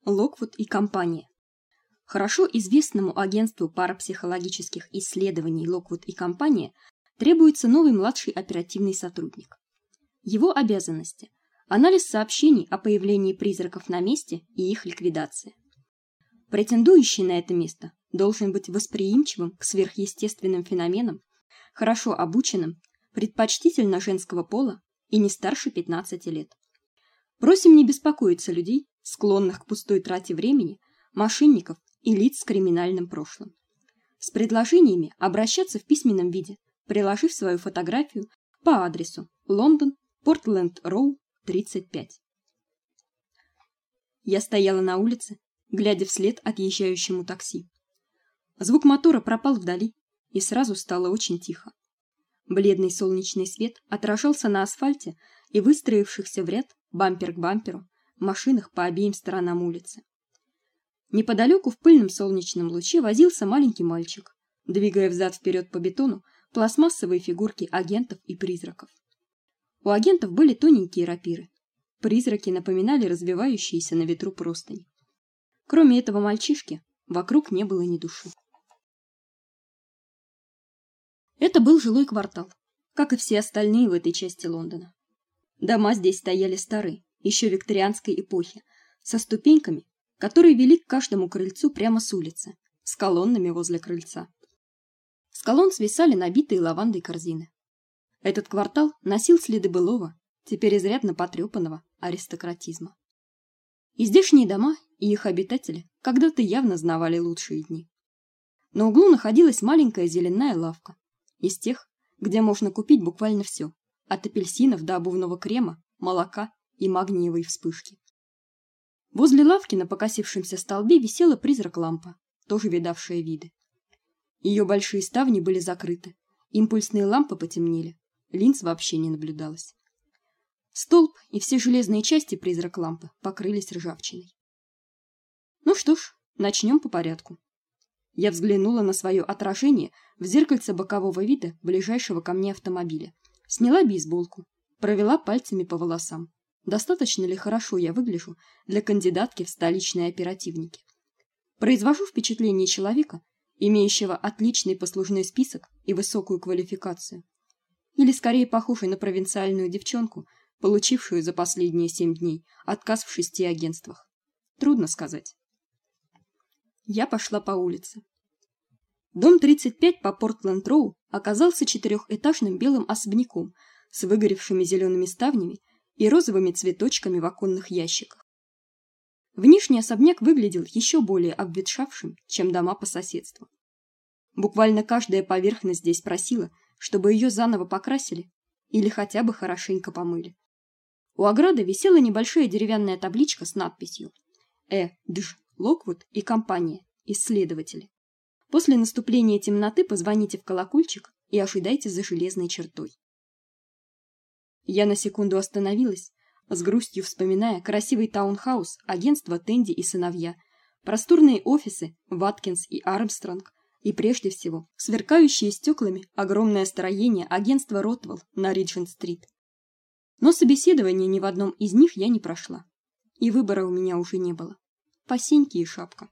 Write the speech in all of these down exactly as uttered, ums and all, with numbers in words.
Локвуд и компания. Хорошо известному агентству парапсихологических исследований Локвуд и компания требуется новый младший оперативный сотрудник. Его обязанности – анализ сообщений о появлении призраков на месте и их ликвидация. Претендующий на это место должен быть восприимчивым к сверхъестественным феноменам, хорошо обученным, предпочтительно женского пола и не старше пятнадцати лет. Просим не беспокоиться людей, склонных к пустой трате времени, мошенников и лиц с криминальным прошлым. С предложениями обращаться в письменном виде, приложив свою фотографию по адресу Лондон, Портленд-Роу, тридцать пять. Я стояла на улице, глядя вслед отъезжающему такси. Звук мотора пропал вдали, и сразу стало очень тихо. Бледный солнечный свет отражался на асфальте и выстроившихся в ряд бампер к бамперу машинах по обеим сторонам улицы. Неподалеку в пыльном солнечном луче возился маленький мальчик, двигая взад-вперед по бетону пластмассовые фигурки агентов и призраков. У агентов были тоненькие рапиры. Призраки напоминали развивающиеся на ветру простыни. Кроме этого мальчишки, вокруг не было ни души. Это был жилой квартал, как и все остальные в этой части Лондона. Дома здесь стояли старые, еще викторианской эпохи, со ступеньками, которые вели к каждому крыльцу прямо с улицы, с колоннами возле крыльца. С колонн свисали набитые лавандой корзины. Этот квартал носил следы былого, теперь изрядно потрепанного аристократизма. И здешние дома и их обитатели когда-то явно знавали лучшие дни. На углу находилась маленькая зеленая лавка, из тех, где можно купить буквально все, от апельсинов до обувного крема, молока и магниевой вспышки. Возле лавки на покосившемся столбе висела призрак-лампа, тоже видавшая виды. Ее большие ставни были закрыты, импульсные лампы потемнели, линз вообще не наблюдалось. Столб и все железные части призрак-лампы покрылись ржавчиной. Ну что ж, начнем по порядку. Я взглянула на свое отражение в зеркальце бокового вида ближайшего ко мне автомобиля, сняла бейсболку, провела пальцами по волосам. Достаточно ли хорошо я выгляжу для кандидатки в столичные оперативники? Произвожу впечатление человека, имеющего отличный послужной список и высокую квалификацию, или скорее похожий на провинциальную девчонку, получившую за последние семь дней отказ в шести агентствах. Трудно сказать. Я пошла по улице. Дом тридцать пять по Портленд-Роу оказался четырехэтажным белым особняком с выгоревшими зелеными ставнями и розовыми цветочками в оконных ящиках. Внешний особняк выглядел еще более обветшавшим, чем дома по соседству. Буквально каждая поверхность здесь просила, чтобы ее заново покрасили или хотя бы хорошенько помыли. У ограды висела небольшая деревянная табличка с надписью «Э. Дж. Локвуд и компания. Исследователи. После наступления темноты позвоните в колокольчик и ожидайте за железной чертой». Я на секунду остановилась, с грустью вспоминая красивый таунхаус агентства Тенди и сыновья, просторные офисы Ваткинс и Армстронг и прежде всего сверкающие стеклами огромное строение агентства Ротвелл на Риджент-стрит. Но собеседование ни в одном из них я не прошла, и выбора у меня уже не было. Посиньки и шапка.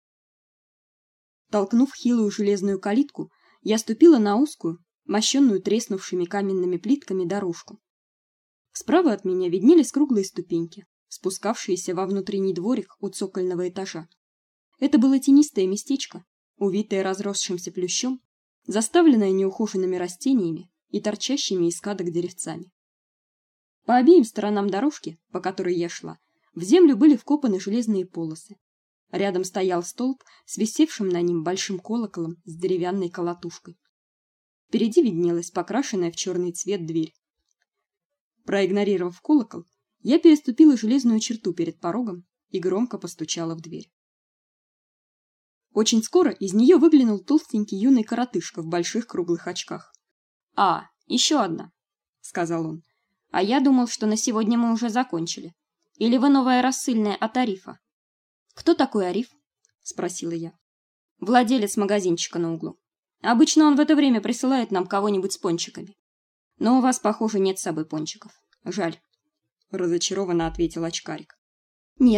Толкнув хилую железную калитку, я ступила на узкую, мощенную треснувшими каменными плитками дорожку. Справа от меня виднелись круглые ступеньки, спускавшиеся во внутренний дворик у цокольного этажа. Это было тенистое местечко, увитое разросшимся плющом, заставленное неухоженными растениями и торчащими из кадок деревцами. По обеим сторонам дорожки, по которой я шла, в землю были вкопаны железные полосы. Рядом стоял столб с висевшим на нем большим колоколом с деревянной колотушкой. Впереди виднелась покрашенная в черный цвет дверь. Проигнорировав колокол, я переступила железную черту перед порогом и громко постучала в дверь. Очень скоро из нее выглянул толстенький юный коротышка в больших круглых очках. «А, еще одна», — сказал он. «А я думал, что на сегодня мы уже закончили. Или вы новая рассыльная от Арифа?» «Кто такой Ариф?» — спросила я. «Владелец магазинчика на углу. Обычно он в это время присылает нам кого-нибудь с пончиками. Но у вас, похоже, нет с собой пончиков. Жаль», — разочарованно ответил очкарик. «Нет,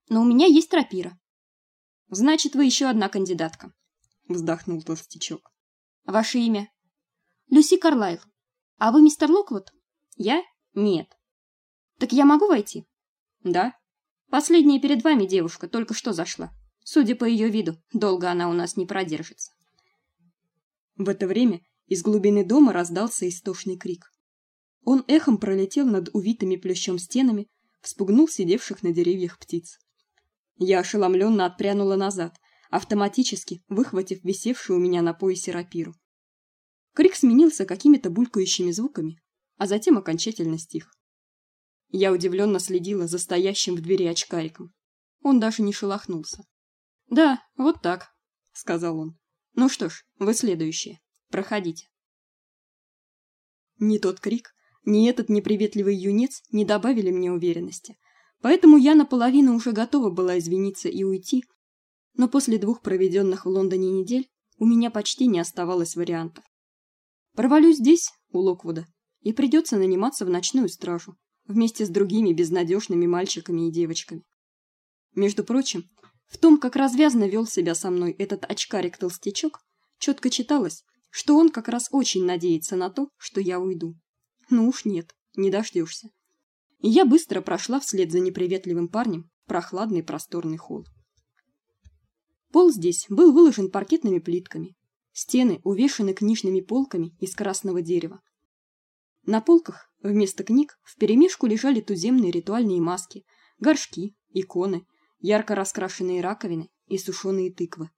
Но у меня есть рапира. Значит, вы еще одна кандидатка, вздохнул толстячок. Ваше имя? Люси Карлайл. А вы мистер Локвуд? Я? Нет. Так я могу войти? Да. Последняя перед вами девушка только что зашла. Судя по ее виду, долго она у нас не продержится. В это время из глубины дома раздался истошный крик. Он эхом пролетел над увитыми плющом стенами, вспугнул сидевших на деревьях птиц. Я ошеломленно отпрянула назад, автоматически выхватив висевшую у меня на поясе рапиру. Крик сменился какими-то булькающими звуками, а затем окончательно стих. Я удивленно следила за стоящим в двери очкариком. Он даже не шелохнулся. «Да, вот так», — сказал он. «Ну что ж, вы следующие. Проходите». Ни тот крик, ни этот неприветливый юнец не добавили мне уверенности, поэтому я наполовину уже готова была извиниться и уйти, но после двух проведенных в Лондоне недель у меня почти не оставалось вариантов. Провалюсь здесь, у Локвуда, и придется наниматься в ночную стражу вместе с другими безнадежными мальчиками и девочками. Между прочим, в том, как развязно вел себя со мной этот очкарик-толстячок, четко читалось, что он как раз очень надеется на то, что я уйду. Ну уж нет, не дождешься. И я быстро прошла вслед за неприветливым парнем в прохладный просторный холл. Пол здесь был выложен паркетными плитками, стены увешаны книжными полками из красного дерева. На полках вместо книг вперемешку лежали туземные ритуальные маски, горшки, иконы, ярко раскрашенные раковины и сушеные тыквы.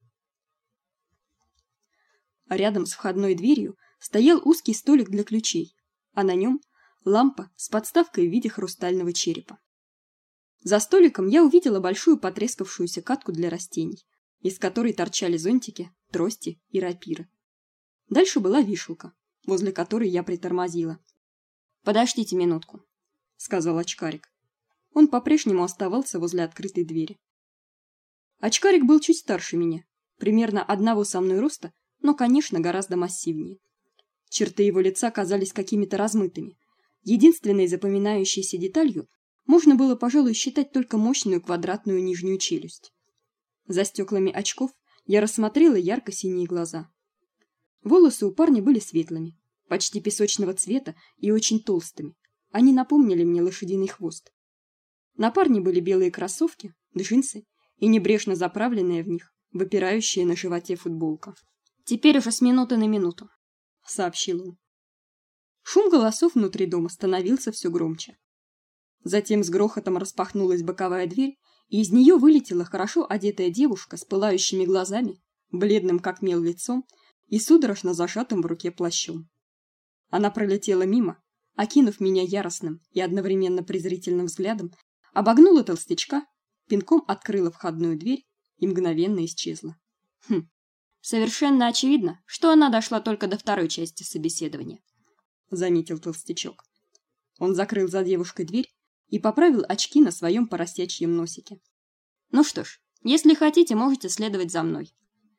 А рядом с входной дверью стоял узкий столик для ключей, а на нем лампа с подставкой в виде хрустального черепа. За столиком я увидела большую потрескавшуюся катку для растений, из которой торчали зонтики, трости и рапиры. Дальше была вешалка, возле которой я притормозила. «Подождите минутку», — сказал очкарик. Он по-прежнему оставался возле открытой двери. Очкарик был чуть старше меня, примерно одного со мной роста, но, конечно, гораздо массивнее. Черты его лица казались какими-то размытыми. Единственной запоминающейся деталью можно было, пожалуй, считать только мощную квадратную нижнюю челюсть. За стеклами очков я рассмотрела ярко-синие глаза. Волосы у парня были светлыми, почти песочного цвета и очень толстыми. Они напомнили мне лошадиный хвост. На парне были белые кроссовки, джинсы и небрежно заправленная в них, выпирающая на животе футболка. «Теперь уже с минуты на минуту», — сообщил он. Шум голосов внутри дома становился все громче. Затем с грохотом распахнулась боковая дверь, и из нее вылетела хорошо одетая девушка с пылающими глазами, бледным как мел лицом и судорожно зажатым в руке плащом. Она пролетела мимо, окинув меня яростным и одновременно презрительным взглядом, обогнула толстячка, пинком открыла входную дверь и мгновенно исчезла. Хм. Совершенно очевидно, что она дошла только до второй части собеседования, заметил толстячок. Он закрыл за девушкой дверь и поправил очки на своем поросячьем носике. Ну что ж, если хотите, можете следовать за мной.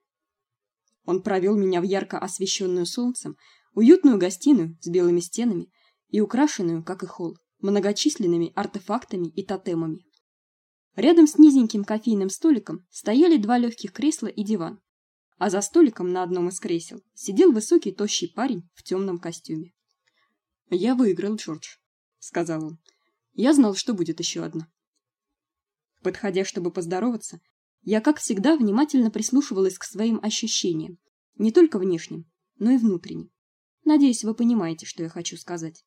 Он провел меня в ярко освещенную солнцем уютную гостиную с белыми стенами и украшенную, как и холл, многочисленными артефактами и тотемами. Рядом с низеньким кофейным столиком стояли два легких кресла и диван, а за столиком на одном из кресел сидел высокий тощий парень в темном костюме. «Я выиграл, Джордж», — сказал он. «Я знал, что будет еще одна». Подходя, чтобы поздороваться, я, как всегда, внимательно прислушивалась к своим ощущениям, не только внешним, но и внутренним. Надеюсь, вы понимаете, что я хочу сказать.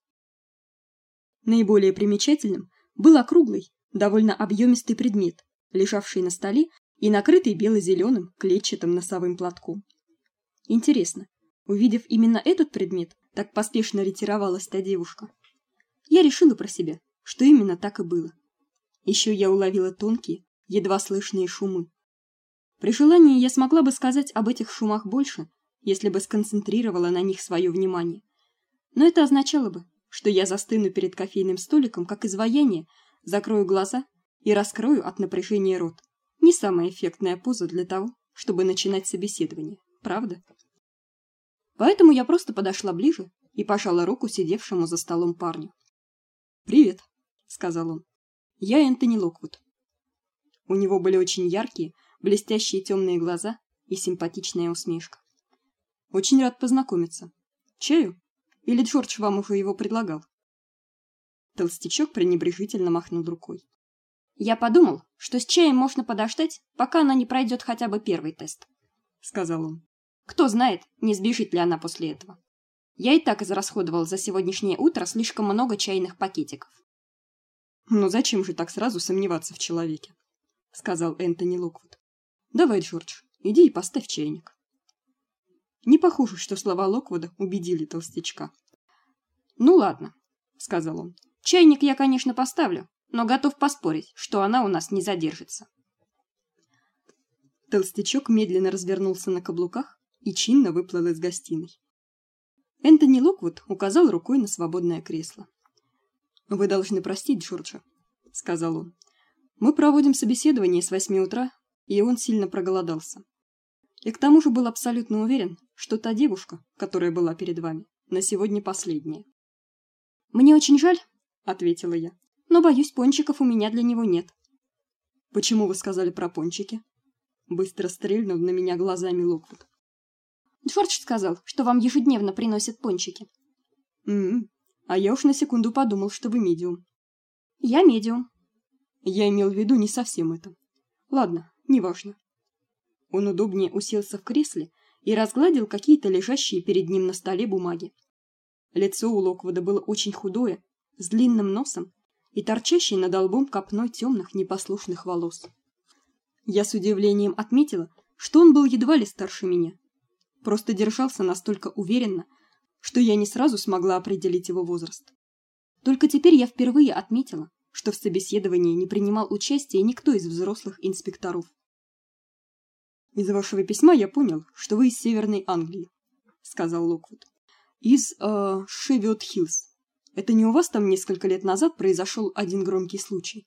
Наиболее примечательным был округлый, довольно объемистый предмет, лежавший на столе и накрытый бело-зеленым клетчатым носовым платком. Интересно, увидев именно этот предмет, так поспешно ретировалась та девушка. Я решила про себя, что именно так и было. Еще я уловила тонкие, едва слышные шумы. При желании я смогла бы сказать об этих шумах больше, если бы сконцентрировала на них свое внимание. Но это означало бы, что я застыну перед кофейным столиком, как изваяние, закрою глаза и раскрою от напряжения рот. Не самая эффектная поза для того, чтобы начинать собеседование, правда? Поэтому я просто подошла ближе и пожала руку сидевшему за столом парню. «Привет», — сказал он. «Я Энтони Локвуд». У него были очень яркие, блестящие темные глаза и симпатичная усмешка. Очень рад познакомиться. Чаю? Или Джордж вам уже его предлагал? Толстячок пренебрежительно махнул рукой. Я подумал, что с чаем можно подождать, пока она не пройдет хотя бы первый тест, сказал он. Кто знает, не сбежит ли она после этого. Я и так израсходовал за сегодняшнее утро слишком много чайных пакетиков. Но зачем же так сразу сомневаться в человеке, сказал Энтони Локвуд. Давай, Джордж, иди и поставь чайник. Не похоже, что слова Локвуда убедили толстячка. Ну ладно, сказал он. Чайник я, конечно, поставлю, но готов поспорить, что она у нас не задержится. Толстячок медленно развернулся на каблуках и чинно выплыл из гостиной. Энтони Локвуд указал рукой на свободное кресло. Вы должны простить Джорджа, сказал он. Мы проводим собеседование с восьми утра, и он сильно проголодался. И к тому же был абсолютно уверен, что та девушка, которая была перед вами, на сегодня последняя. Мне очень жаль, ответила я. Но боюсь, пончиков у меня для него нет. Почему вы сказали про пончики? Быстро стрельнул на меня глазами Локвуд. Джордж сказал, что вам ежедневно приносят пончики. М-м. А я уж на секунду подумал, что вы медиум. Я медиум. Я имел в виду не совсем это. Ладно, неважно. Он удобнее уселся в кресле и разгладил какие-то лежащие перед ним на столе бумаги. Лицо у Локвуда было очень худое, с длинным носом и торчащей над лбом копной темных непослушных волос. Я с удивлением отметила, что он был едва ли старше меня. Просто держался настолько уверенно, что я не сразу смогла определить его возраст. Только теперь я впервые отметила, что в собеседовании не принимал участия никто из взрослых инспекторов. Из вашего письма я понял, что вы из Северной Англии, сказал Локвуд. Из э Шеффилд-Хиллз. Это не у вас там несколько лет назад произошел один громкий случай?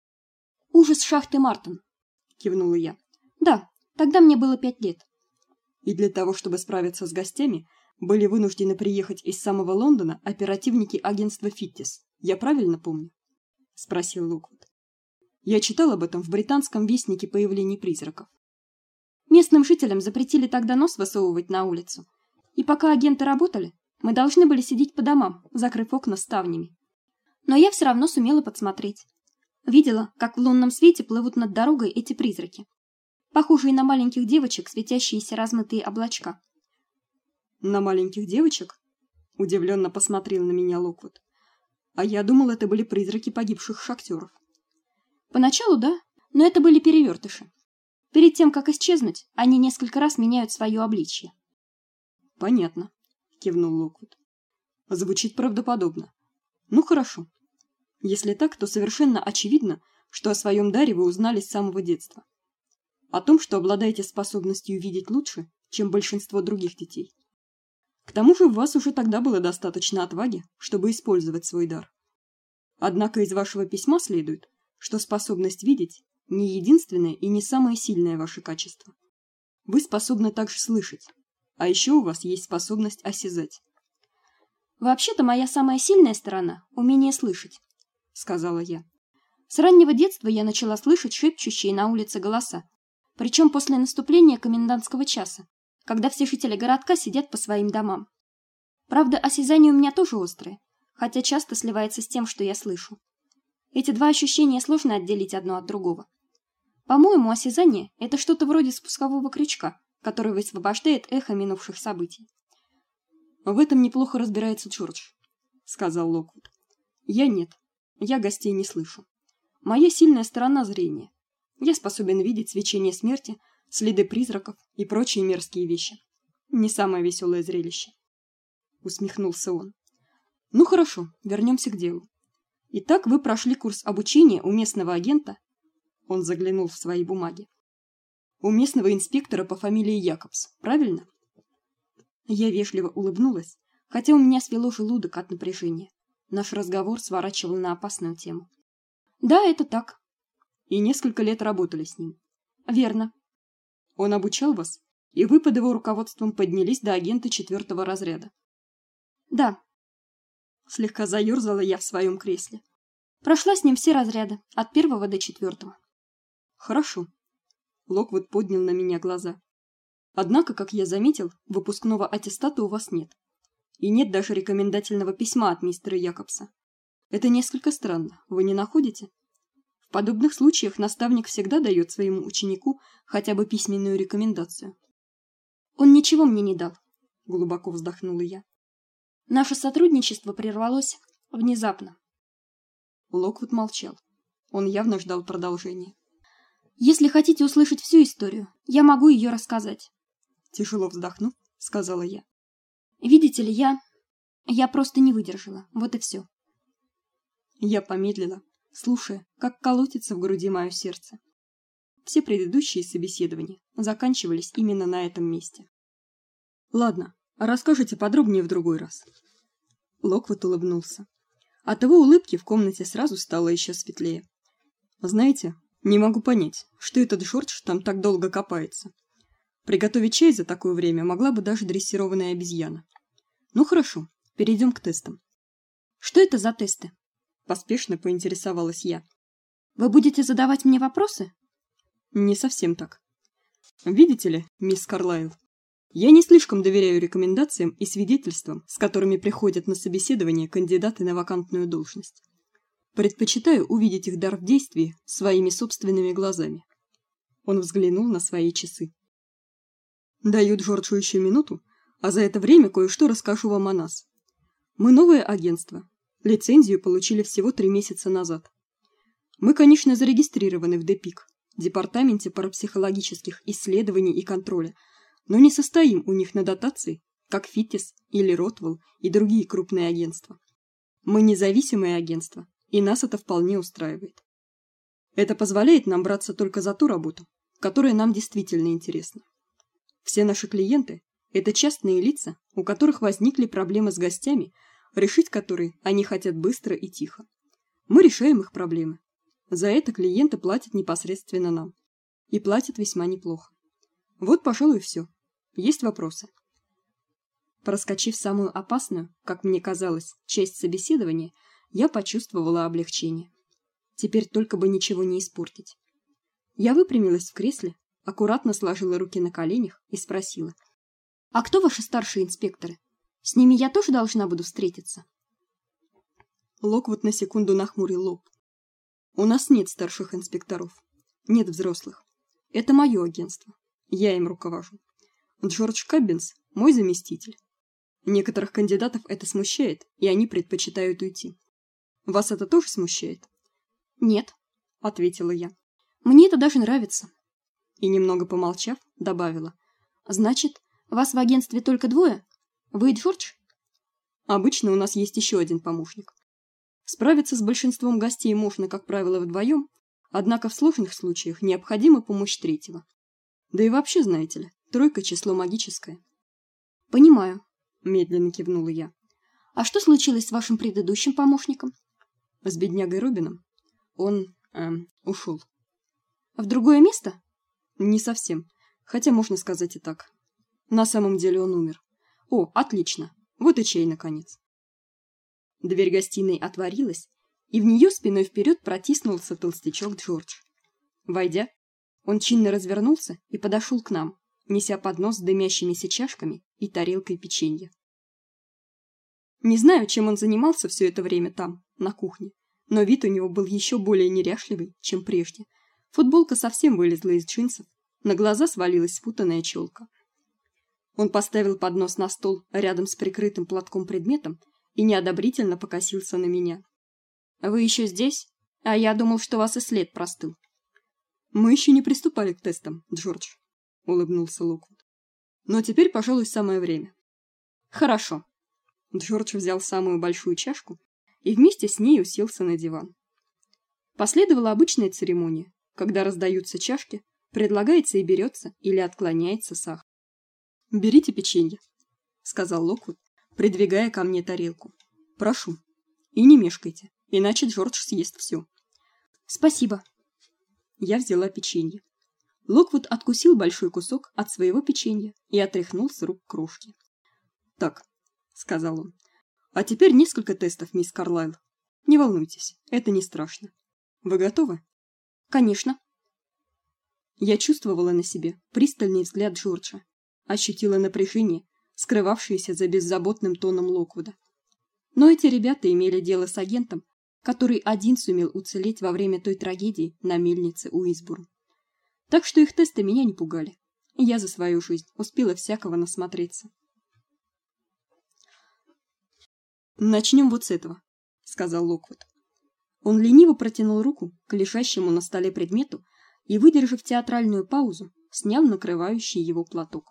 Ужас шахты Мартон, кивнула я. Да, тогда мне было пять лет. И для того, чтобы справиться с гостями, были вынуждены приехать из самого Лондона оперативники агентства Фиттис. Я правильно помню? Спросил Локвуд. Я читал об этом в британском вестнике появлений призраков. Местным жителям запретили тогда нос высовывать на улицу. И пока агенты работали, мы должны были сидеть по домам, закрыв окна ставнями. Но я все равно сумела подсмотреть. Видела, как в лунном свете плывут над дорогой эти призраки, похожие на маленьких девочек, светящиеся размытые облачка. На маленьких девочек? Удивленно посмотрел на меня Локвуд. А я думал, это были призраки погибших шахтеров. Поначалу да, но это были перевертыши. Перед тем, как исчезнуть, они несколько раз меняют свое обличье. Понятно, кивнул Локвуд. Звучит правдоподобно. Ну хорошо. Если так, то совершенно очевидно, что о своем даре вы узнали с самого детства. О том, что обладаете способностью видеть лучше, чем большинство других детей. К тому же у вас уже тогда было достаточно отваги, чтобы использовать свой дар. Однако из вашего письма следует, что способность видеть не единственное и не самое сильное ваше качество. Вы способны также слышать, а еще у вас есть способность осязать. Вообще-то моя самая сильная сторона умение слышать, сказала я. С раннего детства я начала слышать шепчущие на улице голоса, причем после наступления комендантского часа, когда все жители городка сидят по своим домам. Правда, осязание у меня тоже острое, хотя часто сливается с тем, что я слышу. Эти два ощущения сложно отделить одно от другого. По-моему, осязание — это что-то вроде спускового крючка, который высвобождает эхо минувших событий. В этом неплохо разбирается Джордж, сказал Локвуд. Я нет. Я гостей не слышу. Моя сильная сторона — зрение. Я способен видеть свечение смерти, следы призраков и прочие мерзкие вещи. Не самое веселое зрелище. Усмехнулся он. Ну хорошо, вернемся к делу. Итак, вы прошли курс обучения у местного агента. Он заглянул в свои бумаги. У местного инспектора по фамилии Якобс, правильно? Я вежливо улыбнулась, хотя у меня свело желудок от напряжения. Наш разговор сворачивал на опасную тему. Да, это так. И несколько лет работали с ним. Верно. Он обучал вас, и вы под его руководством поднялись до агента четвертого разряда. Да. Слегка заёрзала я в своем кресле. Прошла с ним все разряды, от первого до четвертого. Хорошо. Локвуд поднял на меня глаза. Однако, как я заметил, выпускного аттестата у вас нет. И нет даже рекомендательного письма от мистера Якобса. Это несколько странно, вы не находите? В подобных случаях наставник всегда дает своему ученику хотя бы письменную рекомендацию. Он ничего мне не дал, глубоко вздохнула я. Наше сотрудничество прервалось внезапно. Локвуд молчал. Он явно ждал продолжения. Если хотите услышать всю историю, я могу ее рассказать. Тяжело вздохнув, сказала я. Видите ли, я я просто не выдержала. Вот и все. Я помедлила, слушая, как колотится в груди мое сердце. Все предыдущие собеседования заканчивались именно на этом месте. Ладно, расскажите подробнее в другой раз. Локвуд улыбнулся. От его улыбки в комнате сразу стало еще светлее. Знаете, не могу понять, что этот Джордж там так долго копается. Приготовить чай за такое время могла бы даже дрессированная обезьяна. Ну хорошо, перейдем к тестам. Что это за тесты? Поспешно поинтересовалась я. Вы будете задавать мне вопросы? Не совсем так. Видите ли, мисс Карлайл, я не слишком доверяю рекомендациям и свидетельствам, с которыми приходят на собеседование кандидаты на вакантную должность. Предпочитаю увидеть их дар в действии своими собственными глазами. Он взглянул на свои часы. Даю Джорджу еще минуту, а за это время кое-что расскажу вам о нас. Мы новое агентство. Лицензию получили всего три месяца назад. Мы, конечно, зарегистрированы в ДЭПИК, Департаменте парапсихологических исследований и контроля, но не состоим у них на дотации, как Фитис или Ротвелл и другие крупные агентства. Мы независимое агентство, и нас это вполне устраивает. Это позволяет нам браться только за ту работу, которая нам действительно интересна. Все наши клиенты – это частные лица, у которых возникли проблемы с гостями, решить которые они хотят быстро и тихо. Мы решаем их проблемы. За это клиенты платят непосредственно нам. И платят весьма неплохо. Вот, пожалуй, все. Есть вопросы? Проскочив самую опасную, как мне казалось, часть собеседования, я почувствовала облегчение. Теперь только бы ничего не испортить. Я выпрямилась в кресле, аккуратно сложила руки на коленях и спросила: «А кто ваши старшие инспекторы? С ними я тоже должна буду встретиться?» Локвуд на секунду нахмурил лоб. «У нас нет старших инспекторов. Нет взрослых. Это мое агентство. Я им руковожу. Джордж Каббинс – мой заместитель. Некоторых кандидатов это смущает, и они предпочитают уйти. Вас это тоже смущает?» «Нет», – ответила я. «Мне это даже нравится». И, немного помолчав, добавила: «Значит, вас в агентстве только двое? Вы и Джордж?» «Обычно у нас есть еще один помощник. Справиться с большинством гостей можно, как правило, вдвоем, однако в сложных случаях необходима помощь третьего. Да и вообще, знаете ли, тройка – число магическое». «Понимаю», – медленно кивнула я. «А что случилось с вашим предыдущим помощником?» «С беднягой Робином. Он эм, ушел». «В другое место?» «Не совсем, хотя можно сказать и так. На самом деле он умер. О, отлично, вот и чай, наконец». Дверь гостиной отворилась, и в нее спиной вперед протиснулся толстячок Джордж. Войдя, он чинно развернулся и подошел к нам, неся поднос с дымящимися чашками и тарелкой печенья. Не знаю, чем он занимался все это время там, на кухне, но вид у него был еще более неряшливый, чем прежде. Футболка совсем вылезла из джинсов, на глаза свалилась спутанная челка. Он поставил поднос на стол рядом с прикрытым платком предметом и неодобрительно покосился на меня. «Вы еще здесь? А я думал, что вас и след простыл». «Мы еще не приступали к тестам, Джордж», — улыбнулся Локвуд. «Но теперь, пожалуй, самое время». «Хорошо». Джордж взял самую большую чашку и вместе с ней уселся на диван. Последовала обычная церемония, когда раздаются чашки, предлагается и берется или отклоняется сахар. «Берите печенье», — сказал Локвуд, придвигая ко мне тарелку. «Прошу. И не мешкайте, иначе Джордж съест все». «Спасибо». Я взяла печенье. Локвуд откусил большой кусок от своего печенья и отряхнул с рук крошки. «Так», — сказал он, — «а теперь несколько тестов, мисс Карлайл. Не волнуйтесь, это не страшно. Вы готовы?» «Конечно». Я чувствовала на себе пристальный взгляд Джорджа, ощутила напряжение, скрывавшееся за беззаботным тоном Локвуда. Но эти ребята имели дело с агентом, который один сумел уцелеть во время той трагедии на мельнице Уизбурн. Так что их тесты меня не пугали. Я за свою жизнь успела всякого насмотреться. Начнем вот с этого, сказал Локвуд. Он лениво протянул руку к лежащему на столе предмету и, выдержав театральную паузу, снял накрывающий его платок.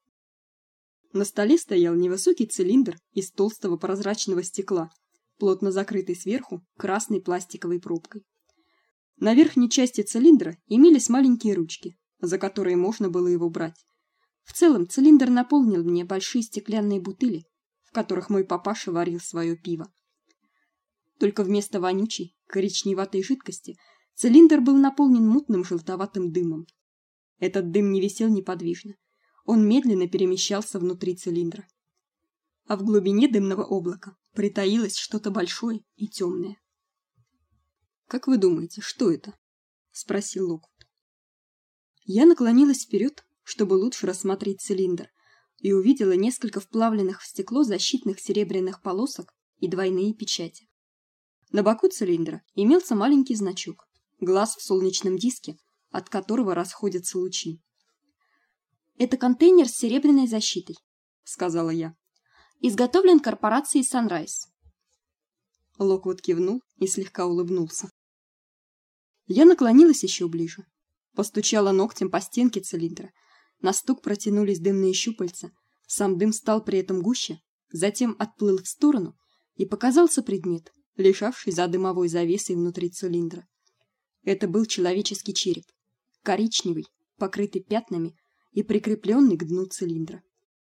На столе стоял невысокий цилиндр из толстого прозрачного стекла, плотно закрытый сверху красной пластиковой пробкой. На верхней части цилиндра имелись маленькие ручки, за которые можно было его брать. В целом цилиндр наполнил мне большие стеклянные бутыли, в которых мой папаша варил свое пиво. Только вместо вонючей коричневатой жидкости цилиндр был наполнен мутным желтоватым дымом. Этот дым не висел неподвижно. Он медленно перемещался внутри цилиндра. А в глубине дымного облака притаилось что-то большое и темное. Как вы думаете, что это? Спросил Локвуд. Я наклонилась вперед, чтобы лучше рассмотреть цилиндр, и увидела несколько вплавленных в стекло защитных серебряных полосок и двойные печати. На боку цилиндра имелся маленький значок, глаз в солнечном диске, от которого расходятся лучи. Это контейнер с серебряной защитой, сказала я. Изготовлен корпорацией Sunrise. Локвуд кивнул и слегка улыбнулся. Я наклонилась еще ближе, постучала ногтем по стенке цилиндра. На стук протянулись дымные щупальца, сам дым стал при этом гуще, затем отплыл в сторону, и показался предмет, лежавший за дымовой завесой внутри цилиндра. Это был человеческий череп, коричневый, покрытый пятнами и прикрепленный к дну цилиндра.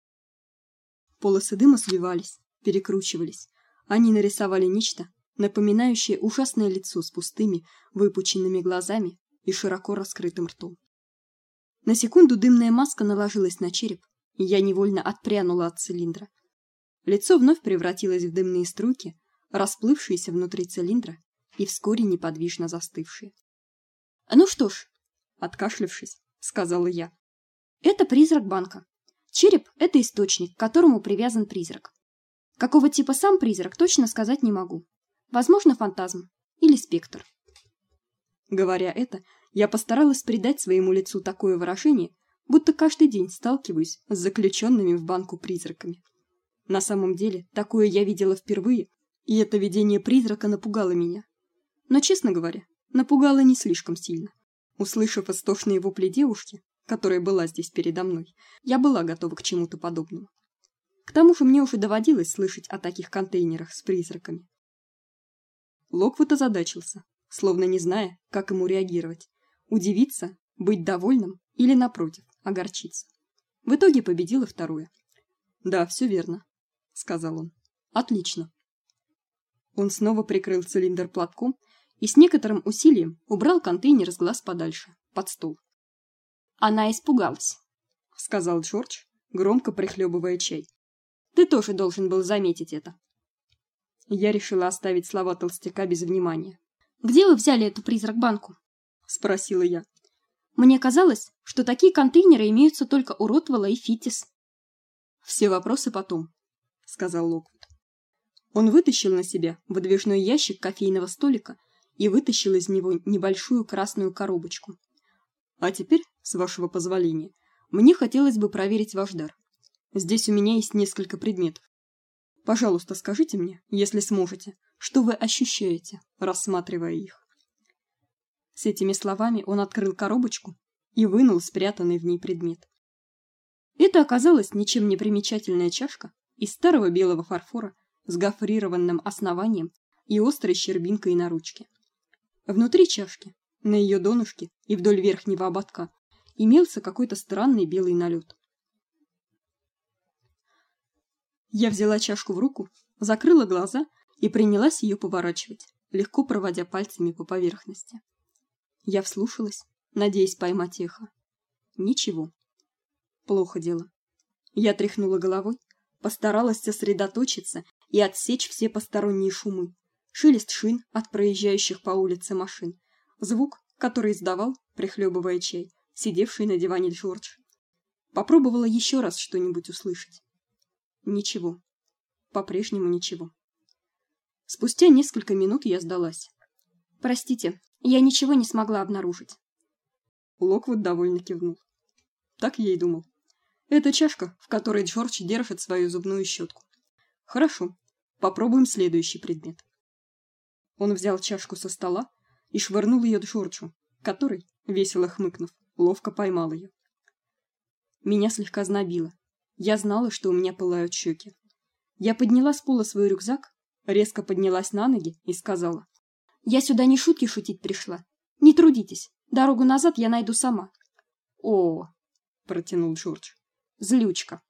Полосы дыма свивались, перекручивались. Они нарисовали нечто, напоминающее ужасное лицо с пустыми, выпученными глазами и широко раскрытым ртом. На секунду дымная маска наложилась на череп, и я невольно отпрянула от цилиндра. Лицо вновь превратилось в дымные струйки, расплывшиеся внутри цилиндра и вскоре неподвижно застывшие. "Ну что ж", откашлявшись, сказала я. "Это призрак банка. Череп это источник, к которому привязан призрак. Какого типа сам призрак, точно сказать не могу. Возможно, фантазм или спектр". Говоря это, я постаралась придать своему лицу такое выражение, будто каждый день сталкиваюсь с заключенными в банку призраками. На самом деле, такое я видела впервые, и это видение призрака напугало меня. Но, честно говоря, напугало не слишком сильно. Услышав истошные вопли девушки, которая была здесь передо мной, я была готова к чему-то подобному. К тому же мне уже доводилось слышать о таких контейнерах с призраками. Локвуд озадачился, словно не зная, как ему реагировать: удивиться, быть довольным или, напротив, огорчиться. В итоге победило второе. "Да, все верно", сказал он. "Отлично". Он снова прикрыл цилиндр платком и с некоторым усилием убрал контейнер с глаз подальше, под стол. "Она испугалась", сказал Джордж, громко прихлебывая чай. "Ты тоже должен был заметить это". Я решила оставить слова толстяка без внимания. "Где вы взяли эту призрак-банку?" спросила я. "Мне казалось, что такие контейнеры имеются только у Ротвелла и Фитис". "Все вопросы потом", сказал Локвуд. Он вытащил на себя выдвижной ящик кофейного столика и вытащил из него небольшую красную коробочку. "А теперь, с вашего позволения, мне хотелось бы проверить ваш дар. Здесь у меня есть несколько предметов. Пожалуйста, скажите мне, если сможете, что вы ощущаете, рассматривая их". С этими словами он открыл коробочку и вынул спрятанный в ней предмет. Это оказалась ничем не примечательная чашка из старого белого фарфора с гофрированным основанием и острой щербинкой на ручке. Внутри чашки, на ее донышке и вдоль верхнего ободка, имелся какой-то странный белый налет. Я взяла чашку в руку, закрыла глаза и принялась ее поворачивать, легко проводя пальцами по поверхности. Я вслушалась, надеясь поймать эхо. Ничего. Плохо дело. Я тряхнула головой, постаралась сосредоточиться и отсечь все посторонние шумы: шелест шин от проезжающих по улице машин, звук, который издавал, прихлебывая чай, сидевший на диване Джордж. Попробовала еще раз что-нибудь услышать. Ничего. По-прежнему ничего. Спустя несколько минут я сдалась. Простите, я ничего не смогла обнаружить. Локвуд довольно кивнул. Так я и думал. Это чашка, в которой Джордж держит свою зубную щетку. Хорошо. Попробуем следующий предмет. Он взял чашку со стола и швырнул ее Джорджу, который, весело хмыкнув, ловко поймал ее. Меня слегка знобило. Я знала, что у меня пылают щеки. Я подняла с пола свой рюкзак, резко поднялась на ноги и сказала: "Я сюда не шутки шутить пришла. Не трудитесь. Дорогу назад я найду сама". "О", протянул Джордж. "Злючка".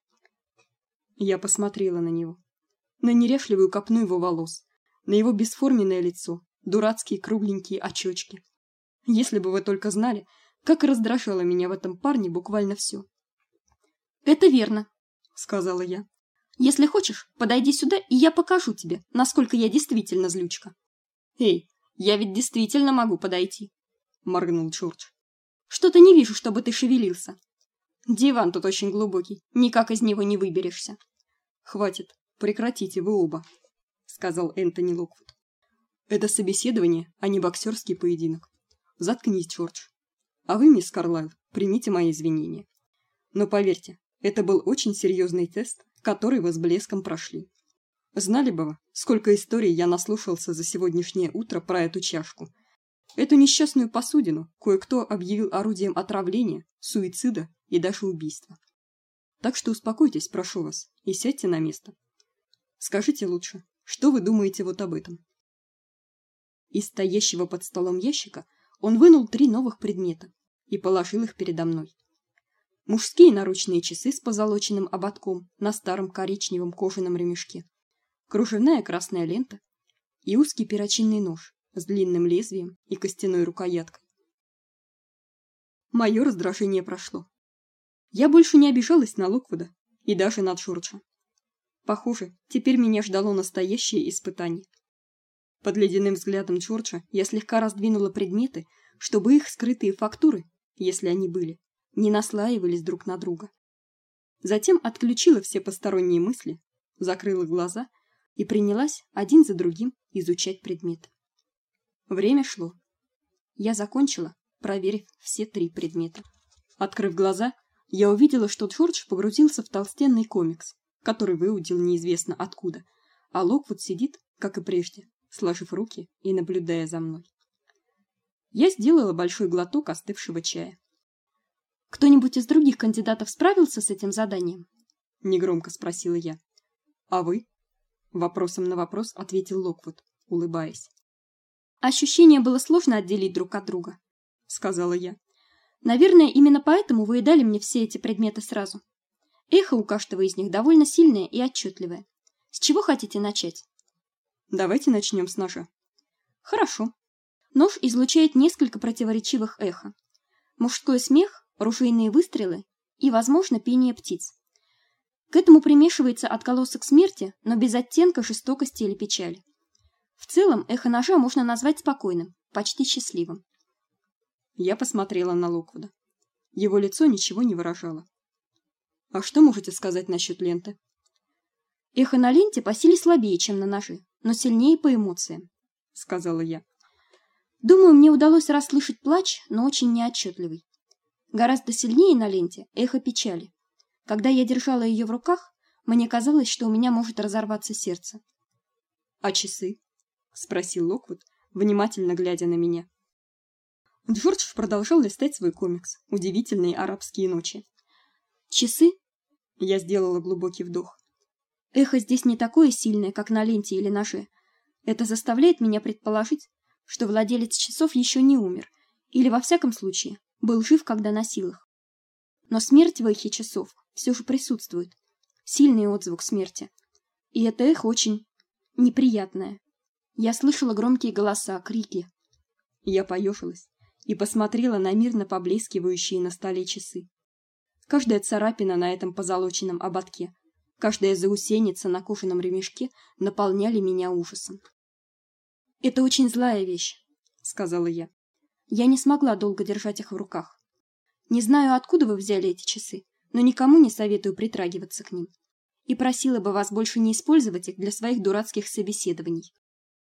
Я посмотрела на него, на неряшливую копну его волос, на его бесформенное лицо, дурацкие кругленькие очёчки. Если бы вы только знали, как раздражало меня в этом парне буквально все. "Это верно", сказала я. "Если хочешь, подойди сюда, и я покажу тебе, насколько я действительно злючка". "Эй, я ведь действительно могу подойти", моргнул Джордж. "Что-то не вижу, чтобы ты шевелился. Диван тут очень глубокий, никак из него не выберешься". "Хватит, прекратите вы оба", сказал Энтони Локвуд. "Это собеседование, а не боксерский поединок. Заткнись, Джордж. А вы, мисс Карлайл, примите мои извинения. Но поверьте, это был очень серьезный тест, который вы с блеском прошли. Знали бы вы, сколько историй я наслушался за сегодняшнее утро про эту чашку. Эту несчастную посудину кое-кто объявил орудием отравления, суицида и даже убийства. Так что успокойтесь, прошу вас, и сядьте на место. Скажите лучше, что вы думаете вот об этом?" Из стоящего под столом ящика он вынул три новых предмета и положил их передо мной. Мужские наручные часы с позолоченным ободком на старом коричневом кожаном ремешке, кружевная красная лента и узкий перочинный нож с длинным лезвием и костяной рукояткой. Мое раздражение прошло. Я больше не обижалась на Локвуда и даже на Джорджа. Похоже, теперь меня ждало настоящее испытание. Под ледяным взглядом Джорджа я слегка раздвинула предметы, чтобы их скрытые фактуры, если они были, не наслаивались друг на друга. Затем отключила все посторонние мысли, закрыла глаза и принялась один за другим изучать предметы. Время шло. Я закончила, проверив все три предмета. Открыв глаза, я увидела, что Джордж погрузился в толстенный комикс, который выудил неизвестно откуда, а Локвуд сидит, как и прежде, сложив руки и наблюдая за мной. Я сделала большой глоток остывшего чая. Кто-нибудь из других кандидатов справился с этим заданием? Негромко спросила я. А вы? Вопросом на вопрос ответил Локвуд, улыбаясь. Ощущение было сложно отделить друг от друга, сказала я. Наверное, именно поэтому вы и дали мне все эти предметы сразу. Эхо у каждого из них довольно сильное и отчетливое. С чего хотите начать? Давайте начнем с ножа. Хорошо. Нож излучает несколько противоречивых эхо. Мужской смех, ружейные выстрелы и, возможно, пение птиц. К этому примешивается отголосок смерти, но без оттенка жестокости или печали. В целом, эхо ножа можно назвать спокойным, почти счастливым. Я посмотрела на Локвуда. Его лицо ничего не выражало. А что можете сказать насчет ленты? Эхо на ленте по силе слабее, чем на ноже, но сильнее по эмоциям, сказала я. Думаю, мне удалось расслышать плач, но очень неотчетливый. Гораздо сильнее на ленте эхо печали. Когда я держала ее в руках, мне казалось, что у меня может разорваться сердце. А часы? Спросил Локвуд, внимательно глядя на меня. Джордж продолжал листать свой комикс «Удивительные арабские ночи». Часы? Я сделала глубокий вдох. Эхо здесь не такое сильное, как на ленте или ноже. Это заставляет меня предположить, что владелец часов еще не умер, или во всяком случае был жив, когда носил их. Но смерть в эхе часов все же присутствует. Сильный отзвук смерти. И это эхо очень неприятное. Я слышала громкие голоса, крики. Я поежилась и посмотрела на мирно поблескивающие на столе часы. Каждая царапина на этом позолоченном ободке, каждая заусеница на кожаном ремешке наполняли меня ужасом. «Это очень злая вещь», — сказала я. «Я не смогла долго держать их в руках. Не знаю, откуда вы взяли эти часы, но никому не советую притрагиваться к ним. И просила бы вас больше не использовать их для своих дурацких собеседований.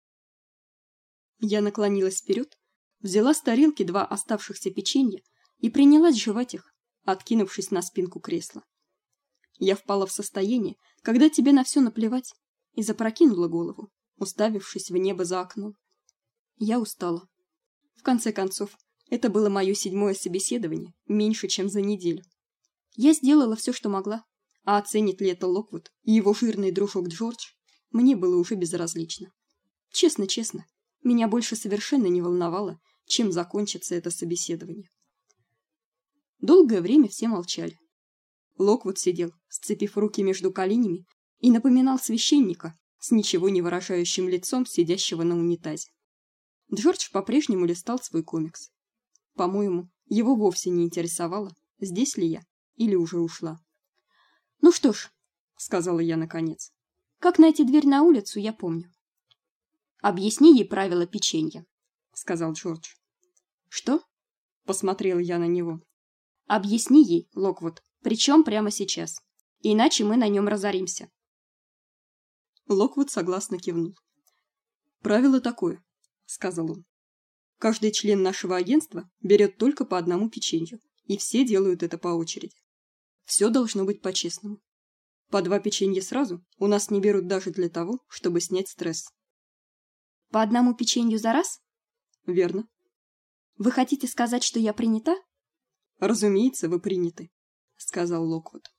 Я наклонилась вперед, взяла с тарелки два оставшихся печенья и принялась жевать их, откинувшись на спинку кресла. Я впала в состояние, когда тебе на все наплевать, и запрокинула голову, уставившись в небо за окном. Я устала. В конце концов, это было мое седьмое собеседование, меньше, чем за неделю. Я сделала все, что могла, а оценит ли это Локвуд и его жирный дружок Джордж, мне было уже безразлично. Честно-честно, меня больше совершенно не волновало, чем закончится это собеседование. Долгое время все молчали. Локвуд сидел, сцепив руки между коленями, и напоминал священника с ничего не выражающим лицом, сидящего на унитазе. Джордж по-прежнему листал свой комикс. По-моему, его вовсе не интересовало, здесь ли я или уже ушла. Ну что ж, сказала я наконец. Как найти дверь на улицу, я помню. Объясни ей правила печенья, сказал Джордж. Что? Посмотрела я на него. Объясни ей, Локвуд, причем прямо сейчас. Иначе мы на нем разоримся. Локвуд согласно кивнул. Правило такое, сказал он. Каждый член нашего агентства берет только по одному печенью, и все делают это по очереди. Все должно быть по-честному. По два печенья сразу у нас не берут даже для того, чтобы снять стресс. По одному печенью за раз? Верно. Вы хотите сказать, что я принята? Разумеется, вы приняты, сказал Локвуд.